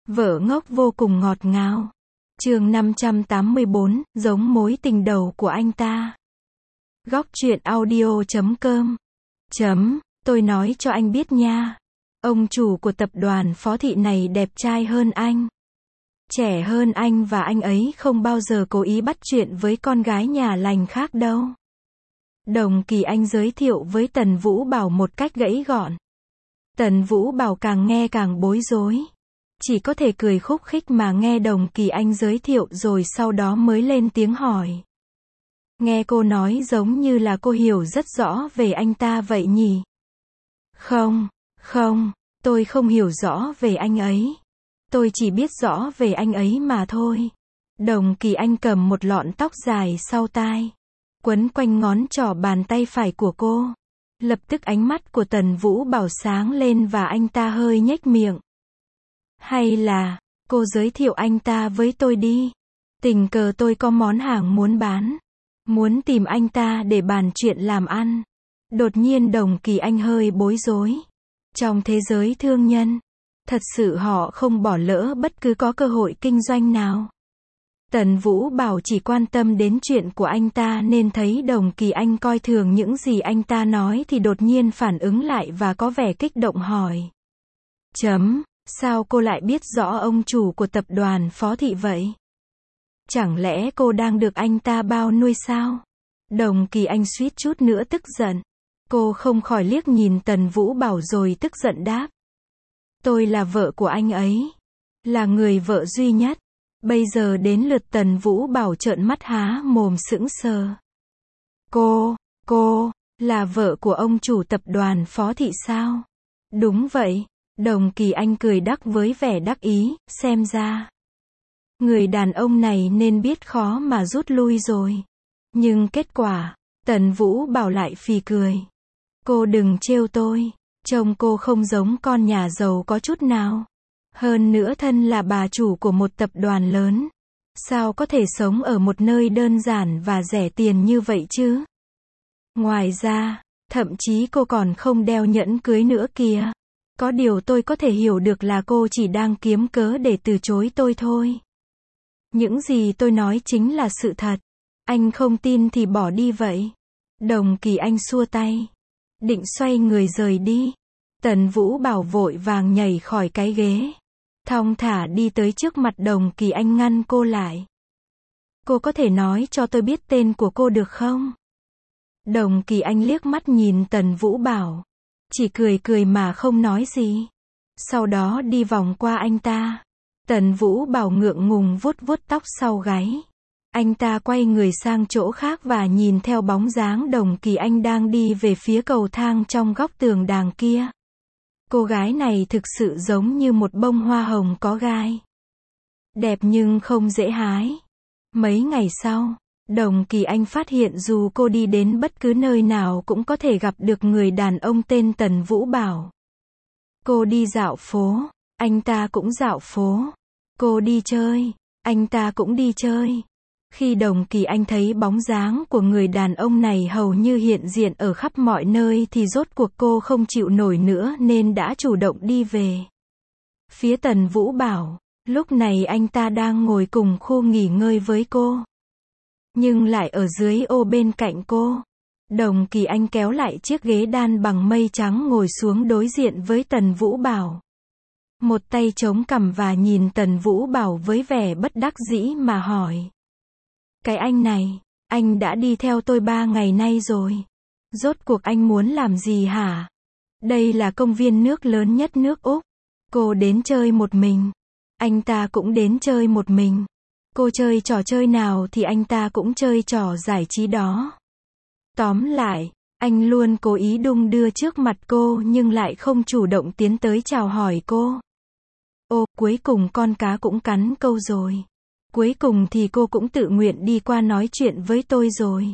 Vợ ngốc vô cùng ngọt ngào. Chương 584, giống mối tình đầu của anh ta. Góc truyện audio.com. Tôi nói cho anh biết nha. Ông chủ của tập đoàn Phó Thị này đẹp trai hơn anh. Trẻ hơn anh và anh ấy không bao giờ cố ý bắt chuyện với con gái nhà lành khác đâu. Đồng Kỳ Anh giới thiệu với Tần Vũ Bảo một cách gãy gọn. Tần Vũ Bảo càng nghe càng bối rối. Chỉ có thể cười khúc khích mà nghe Đồng Kỳ Anh giới thiệu rồi sau đó mới lên tiếng hỏi. Nghe cô nói giống như là cô hiểu rất rõ về anh ta vậy nhỉ? Không, tôi không hiểu rõ về anh ấy. Tôi chỉ biết rõ về anh ấy mà thôi. Đồng Kỳ Anh cầm một lọn tóc dài sau tai, quấn quanh ngón trỏ bàn tay phải của cô. Lập tức ánh mắt của Tần Vũ Bảo sáng lên và anh ta hơi nhếch miệng. Hay là, cô giới thiệu anh ta với tôi đi. Tình cờ tôi có món hàng muốn bán. Muốn tìm anh ta để bàn chuyện làm ăn. Đột nhiên Đồng Kỳ Anh hơi bối rối. Trong thế giới thương nhân, thật sự họ không bỏ lỡ bất cứ có cơ hội kinh doanh nào. Tần Vũ Bảo chỉ quan tâm đến chuyện của anh ta nên thấy Đồng Kỳ Anh coi thường những gì anh ta nói thì đột nhiên phản ứng lại và có vẻ kích động hỏi. Sao cô lại biết rõ ông chủ của tập đoàn Phó Thị vậy? Chẳng lẽ cô đang được anh ta bao nuôi sao? Đồng Kỳ Anh suýt chút nữa tức giận. Cô không khỏi liếc nhìn Tần Vũ Bảo rồi tức giận đáp. Tôi là vợ của anh ấy. Là người vợ duy nhất. Bây giờ đến lượt Tần Vũ Bảo trợn mắt há mồm sững sờ. Cô, là vợ của ông chủ tập đoàn Phó Thị sao? Đúng vậy. Đồng Kỳ Anh cười đắc với vẻ đắc ý, xem ra người đàn ông này nên biết khó mà rút lui rồi. Nhưng kết quả, Tần Vũ Bảo lại phì cười. Cô đừng trêu tôi, trông cô không giống con nhà giàu có chút nào. Hơn nữa thân là bà chủ của một tập đoàn lớn. Sao có thể sống ở một nơi đơn giản và rẻ tiền như vậy chứ? Ngoài ra, thậm chí cô còn không đeo nhẫn cưới nữa kìa. Có điều tôi có thể hiểu được là cô chỉ đang kiếm cớ để từ chối tôi thôi. Những gì tôi nói chính là sự thật. Anh không tin thì bỏ đi vậy. Đồng Kỳ Anh xua tay. Định xoay người rời đi. Tần Vũ Bảo vội vàng nhảy khỏi cái ghế. Thong thả đi tới trước mặt Đồng Kỳ Anh ngăn cô lại. Cô có thể nói cho tôi biết tên của cô được không? Đồng Kỳ Anh liếc mắt nhìn Tần Vũ Bảo. Chỉ cười mà không nói gì. Sau đó đi vòng qua anh ta. Tần Vũ Bảo ngượng ngùng vuốt tóc sau gáy. Anh ta quay người sang chỗ khác và nhìn theo bóng dáng Đồng Kỳ Anh đang đi về phía cầu thang trong góc tường đàng kia. Cô gái này thực sự giống như một bông hoa hồng có gai. Đẹp nhưng không dễ hái. Mấy ngày sau, Đồng Kỳ Anh phát hiện dù cô đi đến bất cứ nơi nào cũng có thể gặp được người đàn ông tên Tần Vũ Bảo. Cô đi dạo phố, anh ta cũng dạo phố. Cô đi chơi, anh ta cũng đi chơi. Khi Đồng Kỳ Anh thấy bóng dáng của người đàn ông này hầu như hiện diện ở khắp mọi nơi thì rốt cuộc cô không chịu nổi nữa nên đã chủ động đi về phía Tần Vũ Bảo. Lúc này anh ta đang ngồi cùng khu nghỉ ngơi với cô. Nhưng lại ở dưới ô bên cạnh cô. Đồng Kỳ Anh kéo lại chiếc ghế đan bằng mây trắng ngồi xuống đối diện với Tần Vũ Bảo. Một tay chống cằm và nhìn Tần Vũ Bảo với vẻ bất đắc dĩ mà hỏi. Cái anh này, anh đã đi theo tôi 3 ngày nay rồi. Rốt cuộc anh muốn làm gì hả? Đây là công viên nước lớn nhất nước Úc. Cô đến chơi một mình. Anh ta cũng đến chơi một mình. Cô chơi trò chơi nào thì anh ta cũng chơi trò giải trí đó. Tóm lại, anh luôn cố ý đung đưa trước mặt cô nhưng lại không chủ động tiến tới chào hỏi cô. Cuối cùng con cá cũng cắn câu rồi. Cuối cùng thì cô cũng tự nguyện đi qua nói chuyện với tôi rồi.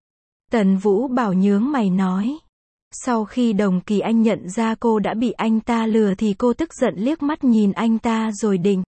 Tần Vũ Bảo nhướng mày nói. Sau khi Đồng Kỳ Anh nhận ra cô đã bị anh ta lừa thì cô tức giận liếc mắt nhìn anh ta rồi định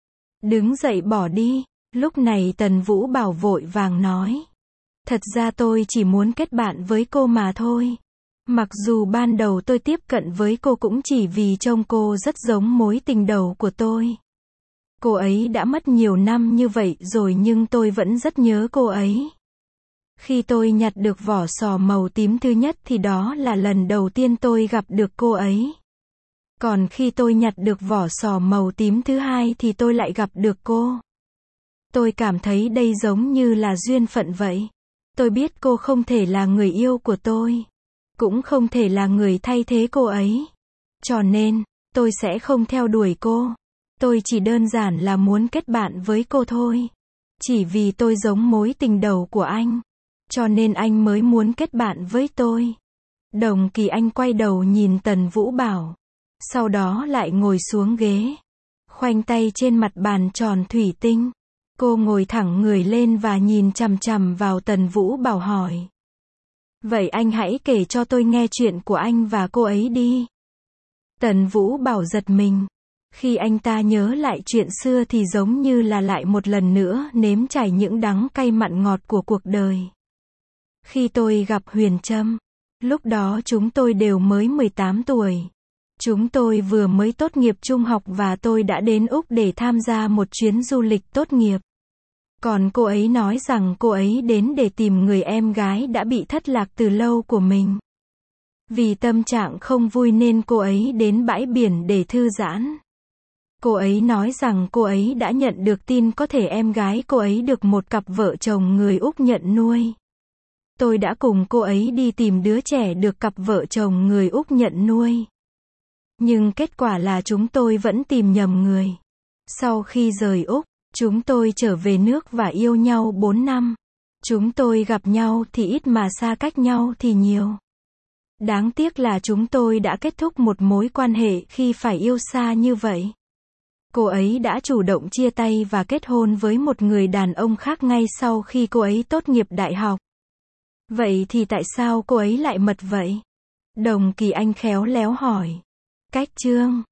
đứng dậy bỏ đi. Lúc này Tần Vũ Bảo vội vàng nói. Thật ra tôi chỉ muốn kết bạn với cô mà thôi. Mặc dù ban đầu tôi tiếp cận với cô cũng chỉ vì trông cô rất giống mối tình đầu của tôi. Cô ấy đã mất nhiều năm như vậy rồi nhưng tôi vẫn rất nhớ cô ấy. Khi tôi nhặt được vỏ sò màu tím thứ nhất thì đó là lần đầu tiên tôi gặp được cô ấy. Còn khi tôi nhặt được vỏ sò màu tím thứ hai thì tôi lại gặp được cô. Tôi cảm thấy đây giống như là duyên phận vậy. Tôi biết cô không thể là người yêu của tôi. Cũng không thể là người thay thế cô ấy. Cho nên, tôi sẽ không theo đuổi cô. Tôi chỉ đơn giản là muốn kết bạn với cô thôi. Chỉ vì tôi giống mối tình đầu của anh. Cho nên anh mới muốn kết bạn với tôi. Đồng Kỳ Anh quay đầu nhìn Tần Vũ Bảo. Sau đó lại ngồi xuống ghế. Khoanh tay trên mặt bàn tròn thủy tinh. Cô ngồi thẳng người lên và nhìn chằm chằm vào Tần Vũ Bảo hỏi. Vậy anh hãy kể cho tôi nghe chuyện của anh và cô ấy đi. Tần Vũ Bảo giật mình. Khi anh ta nhớ lại chuyện xưa thì giống như là lại một lần nữa nếm trải những đắng cay mặn ngọt của cuộc đời. Khi tôi gặp Huyền Trâm, lúc đó chúng tôi đều mới 18 tuổi. Chúng tôi vừa mới tốt nghiệp trung học và tôi đã đến Úc để tham gia một chuyến du lịch tốt nghiệp. Còn cô ấy nói rằng cô ấy đến để tìm người em gái đã bị thất lạc từ lâu của mình. Vì tâm trạng không vui nên cô ấy đến bãi biển để thư giãn. Cô ấy nói rằng cô ấy đã nhận được tin có thể em gái cô ấy được một cặp vợ chồng người Úc nhận nuôi. Tôi đã cùng cô ấy đi tìm đứa trẻ được cặp vợ chồng người Úc nhận nuôi. Nhưng kết quả là chúng tôi vẫn tìm nhầm người. Sau khi rời Úc, chúng tôi trở về nước và yêu nhau 4 năm. Chúng tôi gặp nhau thì ít mà xa cách nhau thì nhiều. Đáng tiếc là chúng tôi đã kết thúc một mối quan hệ khi phải yêu xa như vậy. Cô ấy đã chủ động chia tay và kết hôn với một người đàn ông khác ngay sau khi cô ấy tốt nghiệp đại học. Vậy thì tại sao cô ấy lại mật vậy? Đồng Kỳ Anh khéo léo hỏi. Cách chương